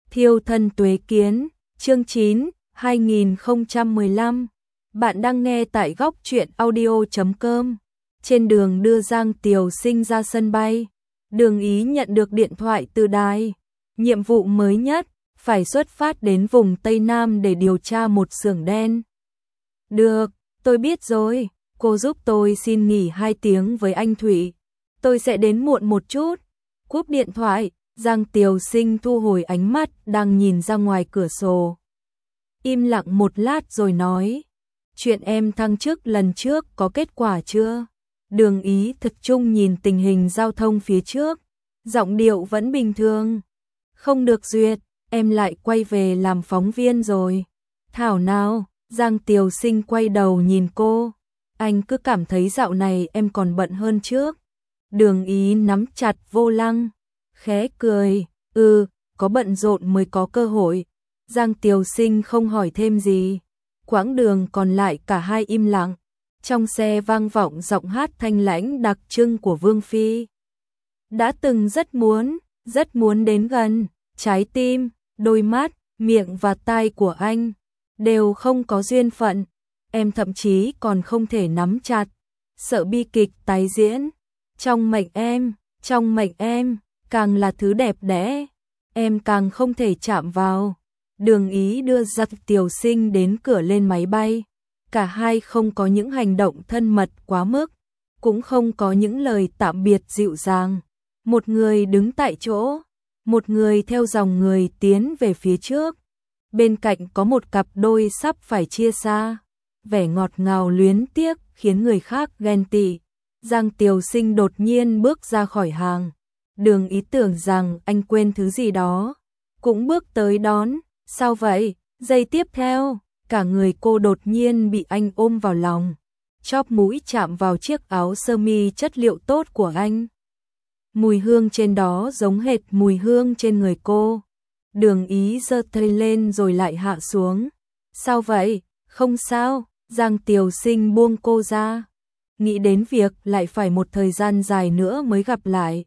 Thiêu thân tuế kiến, chương 9, 2015. Bạn đang nghe tại góc truyện audio.com. Trên đường đưa Giang Tiều Sinh ra sân bay, Đường Ý nhận được điện thoại từ đài. Nhiệm vụ mới nhất, phải xuất phát đến vùng Tây Nam để điều tra một xưởng đen. Được, tôi biết rồi, cô giúp tôi xin nghỉ 2 tiếng với anh Thủy. Tôi sẽ đến muộn một chút. Cúp điện thoại, Giang Tiều Sinh thu hồi ánh mắt đang nhìn ra ngoài cửa sổ. Im lặng một lát rồi nói, chuyện em thăng chức lần trước có kết quả chưa? Đường Ý tập trung nhìn tình hình giao thông phía trước, giọng điệu vẫn bình thường. Không được duyệt, em lại quay về làm phóng viên rồi. Thảo nào, Giang Tiều Sinh quay đầu nhìn cô, anh cứ cảm thấy dạo này em còn bận hơn trước. Đường Ý nắm chặt vô lăng, khẽ cười, có bận rộn mới có cơ hội. Giang Tiều Sinh không hỏi thêm gì. Quãng đường còn lại cả hai im lặng. Trong xe vang vọng giọng hát thanh lãnh đặc trưng của Vương Phi. Đã từng rất muốn đến gần, trái tim, đôi mắt, miệng và tai của anh đều không có duyên phận. Em thậm chí còn không thể nắm chặt, sợ bi kịch tái diễn. Trong mệnh em, càng là thứ đẹp đẽ, em càng không thể chạm vào. Đường Ý đưa Giang Tiều Sinh đến cửa lên máy bay. Cả hai không có những hành động thân mật quá mức, cũng không có những lời tạm biệt dịu dàng. Một người đứng tại chỗ, một người theo dòng người tiến về phía trước. Bên cạnh có một cặp đôi sắp phải chia xa. Vẻ ngọt ngào luyến tiếc khiến người khác ghen tị. Giang Tiều Sinh đột nhiên bước ra khỏi hàng. Đường Ý tưởng rằng anh quên thứ gì đó, cũng bước tới đón. Sao vậy? Giây tiếp theo, cả người cô đột nhiên bị anh ôm vào lòng. Chóp mũi chạm vào chiếc áo sơ mi chất liệu tốt của anh. Mùi hương trên đó giống hệt mùi hương trên người cô. Đường Ý giơ tay lên rồi lại hạ xuống. Sao vậy? Không sao. Giang Tiều Sinh buông cô ra. Nghĩ đến việc lại phải một thời gian dài nữa mới gặp lại.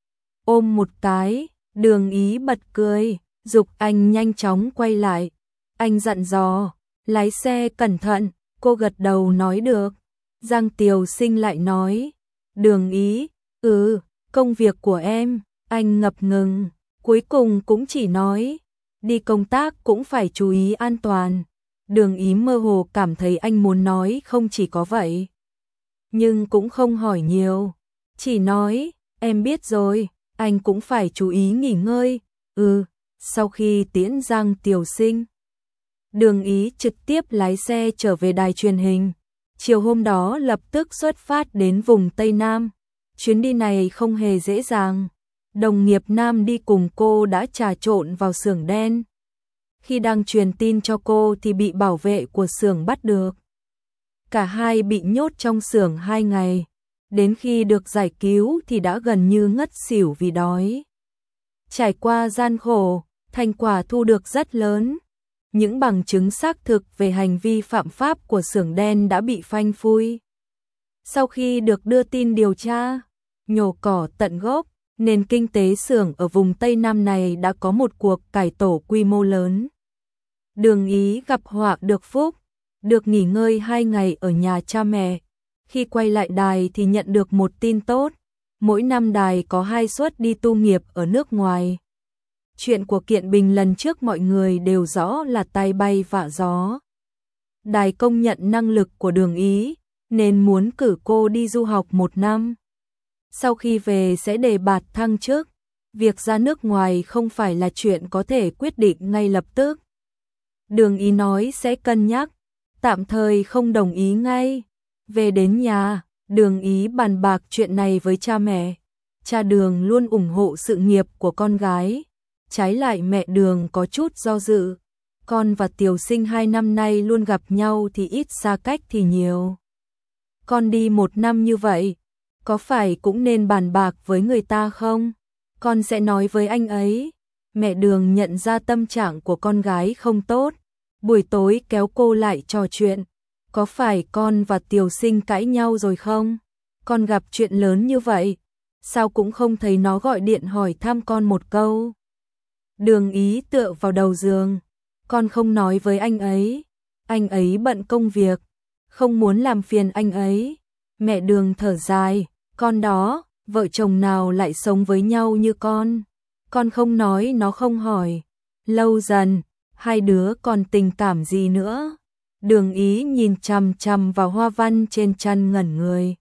Ôm một cái, Đường Ý bật cười, giục anh nhanh chóng quay lại. Anh dặn dò, lái xe cẩn thận. Cô gật đầu nói được. Giang Tiều Sinh lại nói, Đường Ý, công việc của em. Anh ngập ngừng, cuối cùng cũng chỉ nói, đi công tác cũng phải chú ý an toàn. Đường Ý mơ hồ cảm thấy anh muốn nói không chỉ có vậy, nhưng cũng không hỏi nhiều, chỉ nói, em biết rồi, anh cũng phải chú ý nghỉ ngơi. Sau khi tiễn Giang Tiều Sinh, Đường Ý trực tiếp lái xe trở về đài truyền hình. Chiều hôm đó lập tức xuất phát đến vùng Tây Nam. Chuyến đi này không hề dễ dàng. Đồng nghiệp nam đi cùng cô đã trà trộn vào xưởng đen. Khi đang truyền tin cho cô thì bị bảo vệ của xưởng bắt được. Cả hai bị nhốt trong xưởng 2 ngày. Đến khi được giải cứu thì đã gần như ngất xỉu vì đói. Trải qua gian khổ, thành quả thu được rất lớn. Những bằng chứng xác thực về hành vi phạm pháp của xưởng đen đã bị phanh phui. Sau khi được đưa tin điều tra, nhổ cỏ tận gốc, nền kinh tế xưởng ở vùng Tây Nam này đã có một cuộc cải tổ quy mô lớn. Đường Ý gặp họa được phúc, được nghỉ ngơi 2 ngày ở nhà cha mẹ. Khi quay lại đài thì nhận được một tin tốt, mỗi năm đài có 2 suất đi tu nghiệp ở nước ngoài. Chuyện của Kiện Bình lần trước mọi người đều rõ là tay bay vạ gió. Đài công nhận năng lực của Đường Ý, nên muốn cử cô đi du học 1 năm. Sau khi về sẽ đề bạt thăng chức. Việc ra nước ngoài không phải là chuyện có thể quyết định ngay lập tức. Đường Ý nói sẽ cân nhắc, tạm thời không đồng ý ngay. Về đến nhà, Đường Ý bàn bạc chuyện này với cha mẹ. Cha Đường luôn ủng hộ sự nghiệp của con gái. Trái lại mẹ Đường có chút do dự. Con và Tiều Sinh 2 năm nay luôn gặp nhau thì ít, xa cách thì nhiều. Con đi 1 năm như vậy, có phải cũng nên bàn bạc với người ta không? Con sẽ nói với anh ấy. Mẹ Đường nhận ra tâm trạng của con gái không tốt. Buổi tối kéo cô lại trò chuyện. Có phải con và Tiều Sinh cãi nhau rồi không? Con gặp chuyện lớn như vậy, sao cũng không thấy nó gọi điện hỏi thăm con một câu. Đường Ý tựa vào đầu giường. Con không nói với anh ấy bận công việc, không muốn làm phiền anh ấy. Mẹ Đường thở dài, con đó, vợ chồng nào lại sống với nhau như con không nói nó không hỏi. Lâu dần, hai đứa còn tình cảm gì nữa? Đường Ý nhìn chằm chằm vào hoa văn trên chăn ngẩn người.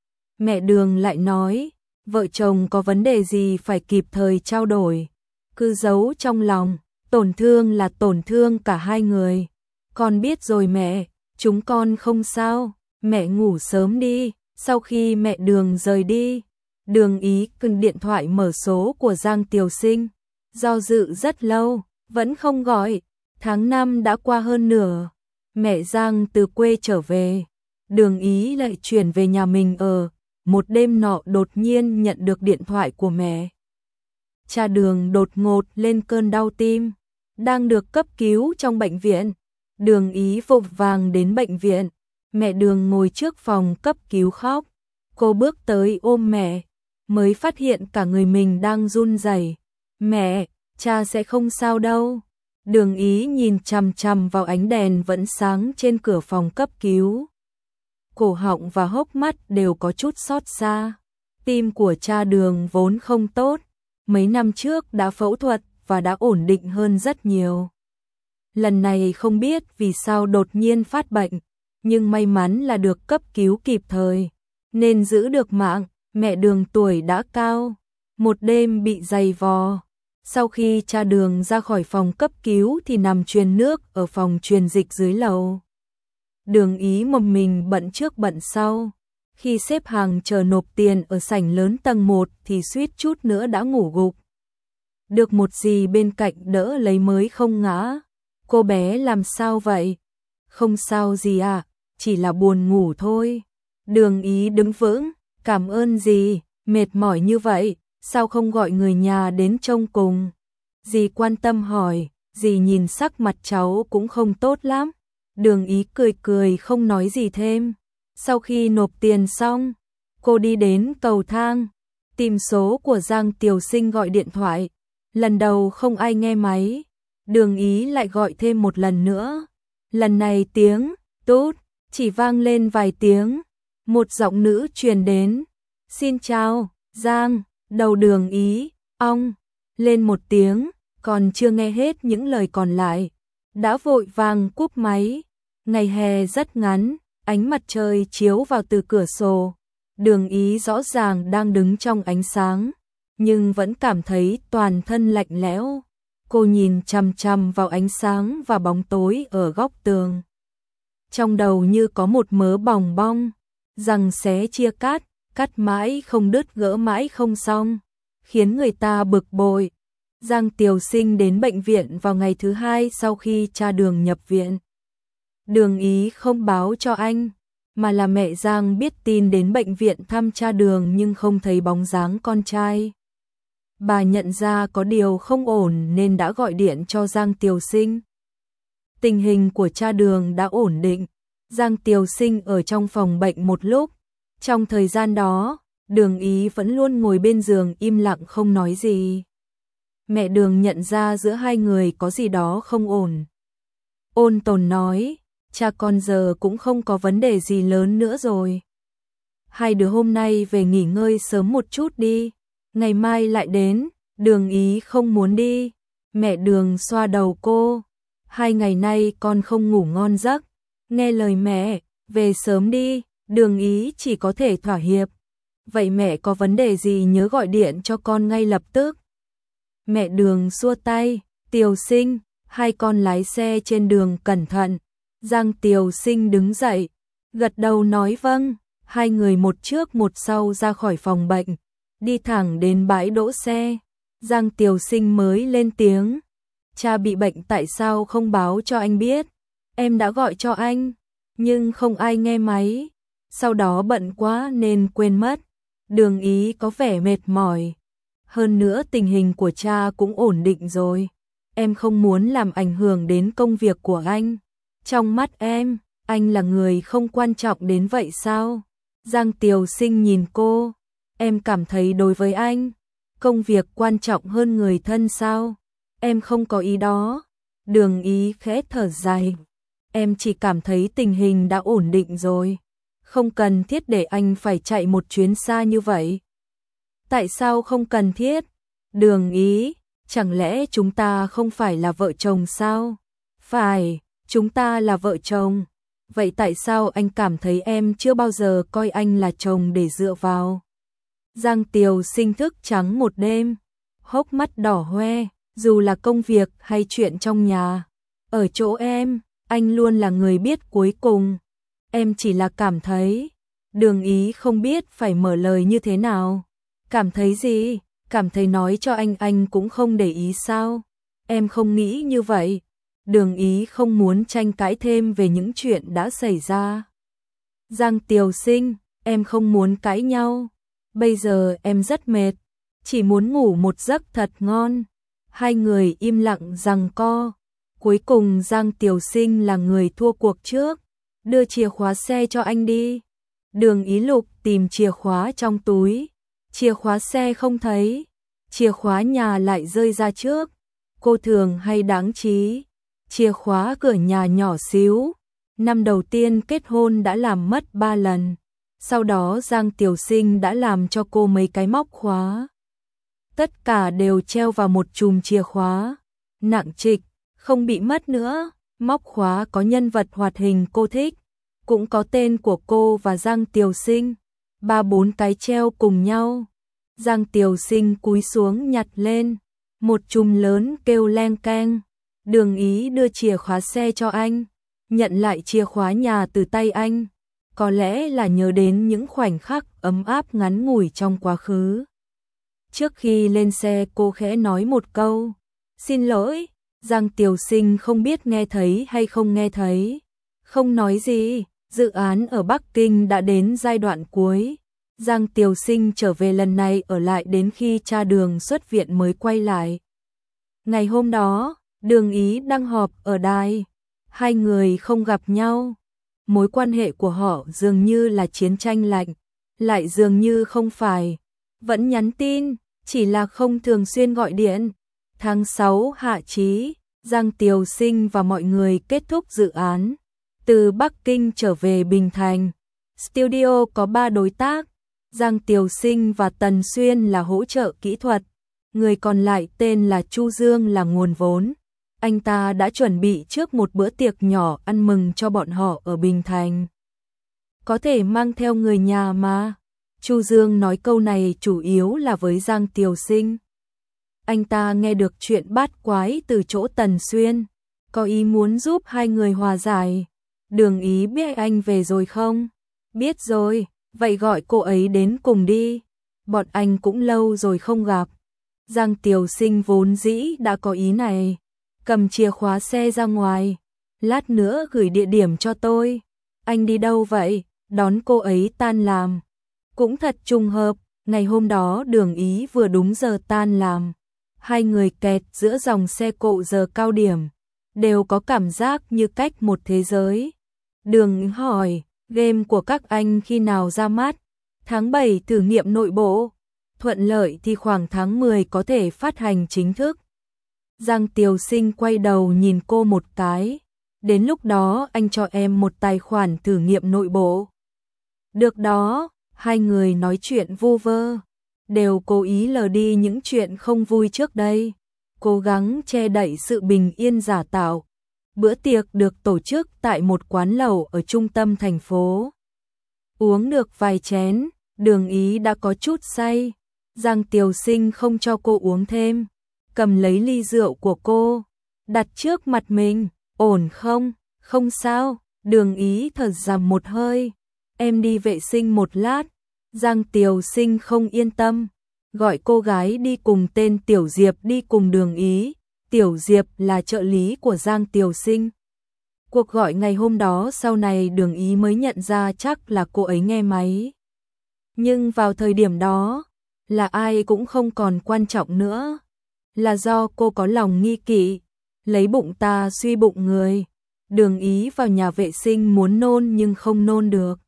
Mẹ Đường lại nói, vợ chồng có vấn đề gì phải kịp thời trao đổi, cứ giấu trong lòng, tổn thương là tổn thương cả hai người. Con biết rồi mẹ, chúng con không sao, mẹ ngủ sớm đi. Sau khi mẹ Đường rời đi, Đường Ý cầm điện thoại mở số của Giang Tiểu Sinh, do dự rất lâu, vẫn không gọi. Tháng 5 đã qua hơn nửa, mẹ Giang từ quê trở về, Đường Ý lại chuyển về nhà mình ở. Một đêm nọ đột nhiên nhận được điện thoại của mẹ. Cha Đường đột ngột lên cơn đau tim, đang được cấp cứu trong bệnh viện. Đường Ý vội vàng đến bệnh viện, mẹ Đường ngồi trước phòng cấp cứu khóc. Cô bước tới ôm mẹ, mới phát hiện cả người mình đang run rẩy. Mẹ, cha sẽ không sao đâu. Đường Ý nhìn chằm chằm vào ánh đèn vẫn sáng trên cửa phòng cấp cứu. Cổ họng và hốc mắt đều có chút xót xa. Tim của cha Đường vốn không tốt, mấy năm trước đã phẫu thuật và đã ổn định hơn rất nhiều. Lần này không biết vì sao đột nhiên phát bệnh, nhưng may mắn là được cấp cứu kịp thời, nên giữ được mạng. Mẹ Đường tuổi đã cao, một đêm bị giày vò. Sau khi cha Đường ra khỏi phòng cấp cứu thì nằm truyền nước ở phòng truyền dịch dưới lầu. Đường Ý một mình bận trước bận sau. Khi xếp hàng chờ nộp tiền ở sảnh lớn tầng 1 thì suýt chút nữa đã ngủ gục. Được một dì bên cạnh đỡ lấy mới không ngã. Cô bé làm sao vậy? Không sao gì à, chỉ là buồn ngủ thôi. Đường Ý đứng vững, cảm ơn dì, mệt mỏi như vậy, sao không gọi người nhà đến trông cùng? Dì quan tâm hỏi, dì nhìn sắc mặt cháu cũng không tốt lắm. Đường Ý cười cười không nói gì thêm. Sau khi nộp tiền xong, cô đi đến cầu thang, tìm số của Giang Tiểu Sinh gọi điện thoại. Lần đầu không ai nghe máy, Đường Ý lại gọi thêm một lần nữa. Lần này tiếng tút chỉ vang lên vài tiếng, một giọng nữ truyền đến. Xin chào, Giang. Đầu Đường Ý ong lên một tiếng, còn chưa nghe hết những lời còn lại, đã vội vàng cúp máy. Ngày hè rất ngắn, ánh mặt trời chiếu vào từ cửa sổ. Đường Ý rõ ràng đang đứng trong ánh sáng, nhưng vẫn cảm thấy toàn thân lạnh lẽo. Cô nhìn chằm chằm vào ánh sáng và bóng tối ở góc tường. Trong đầu như có một mớ bòng bong, giằng xé chia cắt, cắt mãi không đứt gỡ mãi không xong, khiến người ta bực bội. Giang Tiểu Sinh đến bệnh viện vào ngày thứ 2 sau khi cha Đường nhập viện. Đường Ý không báo cho anh, mà là mẹ Giang biết tin đến bệnh viện thăm cha Đường nhưng không thấy bóng dáng con trai. Bà nhận ra có điều không ổn nên đã gọi điện cho Giang Tiểu Sinh. Tình hình của cha Đường đã ổn định, Giang Tiểu Sinh ở trong phòng bệnh một lúc. Trong thời gian đó, Đường Ý vẫn luôn ngồi bên giường im lặng không nói gì. Mẹ Đường nhận ra giữa hai người có gì đó không ổn. Ôn tồn nói, cha con giờ cũng không có vấn đề gì lớn nữa rồi. Hai đứa hôm nay về nghỉ ngơi sớm một chút đi, ngày mai lại đến. Đường Ý không muốn đi. Mẹ Đường xoa đầu cô. 2 ngày nay con không ngủ ngon giấc. Nghe lời mẹ, về sớm đi. Đường Ý chỉ có thể thỏa hiệp. Vậy mẹ có vấn đề gì nhớ gọi điện cho con ngay lập tức. Mẹ Đường xua tay, Tiểu Sinh, hai con lái xe trên đường cẩn thận. Giang Tiểu Sinh đứng dậy, gật đầu nói vâng. Hai người một trước một sau ra khỏi phòng bệnh, đi thẳng đến bãi đỗ xe. Giang Tiểu Sinh mới lên tiếng, cha bị bệnh tại sao không báo cho anh biết? Em đã gọi cho anh, nhưng không ai nghe máy. Sau đó bận quá nên quên mất. Đường Ý có vẻ mệt mỏi. Hơn nữa tình hình của cha cũng ổn định rồi. Em không muốn làm ảnh hưởng đến công việc của anh. Trong mắt em, anh là người không quan trọng đến vậy sao? Giang Tiểu Sinh nhìn cô. Em cảm thấy đối với anh, công việc quan trọng hơn người thân sao? Em không có ý đó. Đường Ý khẽ thở dài. Em chỉ cảm thấy tình hình đã ổn định rồi. Không cần thiết để anh phải chạy một chuyến xa như vậy. Tại sao không cần thiết? Đường Ý, chẳng lẽ chúng ta không phải là vợ chồng sao? Phải, chúng ta là vợ chồng. Vậy tại sao anh cảm thấy em chưa bao giờ coi anh là chồng để dựa vào? Giang Tiều Sinh thức trắng một đêm, hốc mắt đỏ hoe, dù là công việc hay chuyện trong nhà. Ở chỗ em, anh luôn là người biết cuối cùng. Em chỉ là cảm thấy. Đường Ý không biết phải mở lời như thế nào. Cảm thấy gì? Cảm thấy nói cho anh cũng không để ý sao? Em không nghĩ như vậy. Đường Ý không muốn tranh cãi thêm về những chuyện đã xảy ra. Giang Tiều Sinh, em không muốn cãi nhau. Bây giờ em rất mệt, chỉ muốn ngủ một giấc thật ngon. Hai người im lặng giằng co. Cuối cùng Giang Tiều Sinh là người thua cuộc trước. Đưa chìa khóa xe cho anh đi. Đường Ý lục tìm chìa khóa trong túi. Chìa khóa xe không thấy. Chìa khóa nhà lại rơi ra trước. Cô thường hay đáng trí. Chìa khóa cửa nhà nhỏ xíu. Năm đầu tiên kết hôn đã làm mất 3 lần. Sau đó Giang Tiều Sinh đã làm cho cô mấy cái móc khóa. Tất cả đều treo vào một chùm chìa khóa. Nặng trịch, không bị mất nữa. Móc khóa có nhân vật hoạt hình cô thích. Cũng có tên của cô và Giang Tiều Sinh. 3-4 cái treo cùng nhau. Giang Tiều Sinh cúi xuống nhặt lên. Một chùm lớn kêu leng keng. Đường Ý đưa chìa khóa xe cho anh. Nhận lại chìa khóa nhà từ tay anh. Có lẽ là nhớ đến những khoảnh khắc ấm áp ngắn ngủi trong quá khứ. Trước khi lên xe cô khẽ nói một câu. Xin lỗi. Giang Tiều Sinh không biết nghe thấy hay không nghe thấy. Không nói gì. Dự án ở Bắc Kinh đã đến giai đoạn cuối. Giang Tiều Sinh trở về lần này ở lại đến khi cha Đường xuất viện mới quay lại. Ngày hôm đó, Đường Ý đang họp ở đài. Hai người không gặp nhau. Mối quan hệ của họ dường như là chiến tranh lạnh, lại dường như không phải. Vẫn nhắn tin, chỉ là không thường xuyên gọi điện. Tháng 6 hạ chí, Giang Tiều Sinh và mọi người kết thúc dự án. Từ Bắc Kinh trở về Bình Thành. Studio có 3 đối tác. Giang Tiều Sinh và Tần Xuyên là hỗ trợ kỹ thuật. Người còn lại tên là Chu Dương là nguồn vốn. Anh ta đã chuẩn bị trước một bữa tiệc nhỏ ăn mừng cho bọn họ ở Bình Thành. Có thể mang theo người nhà mà. Chu Dương nói câu này chủ yếu là với Giang Tiều Sinh. Anh ta nghe được chuyện bát quái từ chỗ Tần Xuyên. Có ý muốn giúp hai người hòa giải. Đường Ý biết anh về rồi không? Biết rồi, vậy gọi cô ấy đến cùng đi. Bọn anh cũng lâu rồi không gặp. Giang Tiều Sinh vốn dĩ đã có ý này. Cầm chìa khóa xe ra ngoài. Lát nữa gửi địa điểm cho tôi. Anh đi đâu vậy? Đón cô ấy tan làm. Cũng thật trùng hợp, ngày hôm đó Đường Ý vừa đúng giờ tan làm. Hai người kẹt giữa dòng xe cộ giờ cao điểm. Đều có cảm giác như cách một thế giới. Đường hỏi, game của các anh khi nào ra mắt? Tháng 7 thử nghiệm nội bộ. Thuận lợi thì khoảng tháng 10 có thể phát hành chính thức. Giang Tiều Sinh quay đầu nhìn cô một cái. Đến lúc đó anh cho em một tài khoản thử nghiệm nội bộ. Được đó, hai người nói chuyện vu vơ. Đều cố ý lờ đi những chuyện không vui trước đây. Cố gắng che đậy sự bình yên giả tạo. Bữa tiệc được tổ chức tại một quán lẩu ở trung tâm thành phố. Uống được vài chén, Đường Ý đã có chút say. Giang Tiều Sinh không cho cô uống thêm. Cầm lấy ly rượu của cô, đặt trước mặt mình. Ổn không? Không sao. Đường Ý thở dài một hơi. Em đi vệ sinh một lát. Giang Tiều Sinh không yên tâm. Gọi cô gái đi cùng tên Tiểu Diệp đi cùng Đường Ý. Tiểu Diệp là trợ lý của Giang Tiều Sinh. Cuộc gọi ngày hôm đó sau này Đường Ý mới nhận ra chắc là cô ấy nghe máy. Nhưng vào thời điểm đó, là ai cũng không còn quan trọng nữa. Là do cô có lòng nghi kỵ, lấy bụng ta suy bụng người. Đường Ý vào nhà vệ sinh muốn nôn nhưng không nôn được.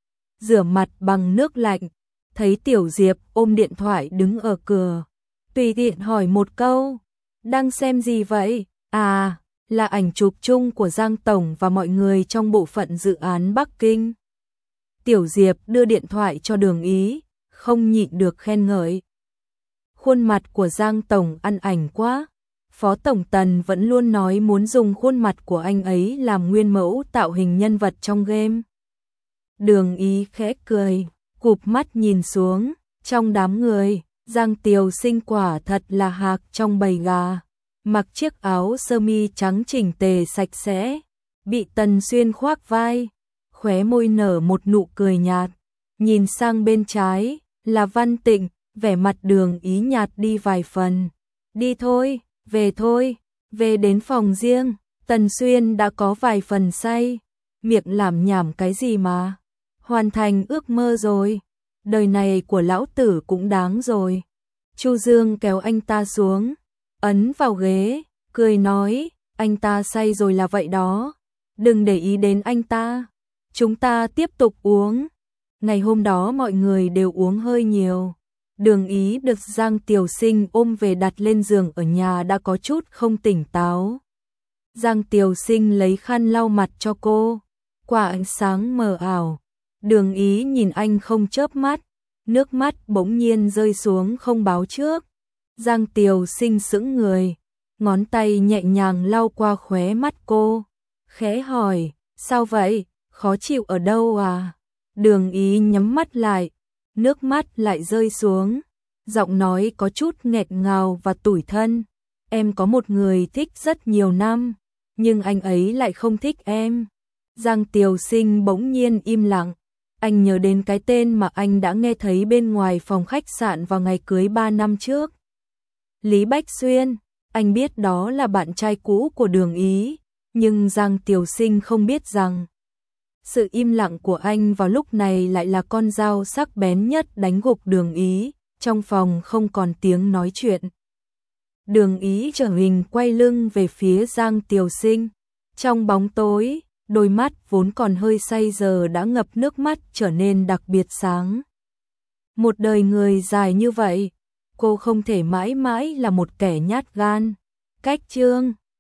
Rửa mặt bằng nước lạnh, thấy Tiểu Diệp ôm điện thoại đứng ở cửa. Tùy tiện hỏi một câu, Đang xem gì vậy? À, là ảnh chụp chung của Giang Tổng và mọi người trong bộ phận dự án Bắc Kinh. Tiểu Diệp đưa điện thoại cho Đường Ý, không nhịn được khen ngợi. Khuôn mặt của Giang Tổng ăn ảnh quá. Phó Tổng Tần vẫn luôn nói muốn dùng khuôn mặt của anh ấy làm nguyên mẫu tạo hình nhân vật trong game. Đường Ý khẽ cười, cụp mắt nhìn xuống, trong đám người, Giang Tiều Sinh quả thật là hạc trong bầy gà. Mặc chiếc áo sơ mi trắng chỉnh tề sạch sẽ, bị Tần Xuyên khoác vai, khóe môi nở một nụ cười nhạt. Nhìn sang bên trái, là Văn Tịnh, vẻ mặt Đường Ý nhạt đi vài phần. Đi thôi, về đến phòng riêng. Tần Xuyên đã có vài phần say, miệng lảm nhảm cái gì mà. Hoàn thành ước mơ rồi, đời này của lão tử cũng đáng rồi. Chu Dương kéo anh ta xuống, ấn vào ghế, cười nói, anh ta say rồi là vậy đó, đừng để ý đến anh ta, chúng ta tiếp tục uống. Ngày hôm đó mọi người đều uống hơi nhiều. Đường Ý được Giang Tiều Sinh ôm về đặt lên giường ở nhà đã có chút không tỉnh táo. Giang Tiều Sinh lấy khăn lau mặt cho cô, qua ánh sáng mờ ảo. Đường Ý nhìn anh không chớp mắt, nước mắt bỗng nhiên rơi xuống không báo trước. Giang Tiều Sinh sững người, ngón tay nhẹ nhàng lau qua khóe mắt cô, khẽ hỏi, sao vậy, khó chịu ở đâu à? Đường Ý nhắm mắt lại, nước mắt lại rơi xuống, giọng nói có chút nghẹt ngào và tủi thân. Em có một người thích rất nhiều năm, nhưng anh ấy lại không thích em. Giang Tiều Sinh bỗng nhiên im lặng, anh nhớ đến cái tên mà anh đã nghe thấy bên ngoài phòng khách sạn vào ngày cưới 3 năm trước. Lý Bách Xuyên, anh biết đó là bạn trai cũ của Đường Ý, nhưng Giang Tiều Sinh không biết rằng sự im lặng của anh vào lúc này lại là con dao sắc bén nhất đánh gục Đường Ý. Trong phòng không còn tiếng nói chuyện. Đường Ý trở mình quay lưng về phía Giang Tiều Sinh. Trong bóng tối, đôi mắt vốn còn hơi say giờ đã ngập nước mắt trở nên đặc biệt sáng. Một đời người dài như vậy, cô không thể mãi mãi là một kẻ nhát gan. Cách chương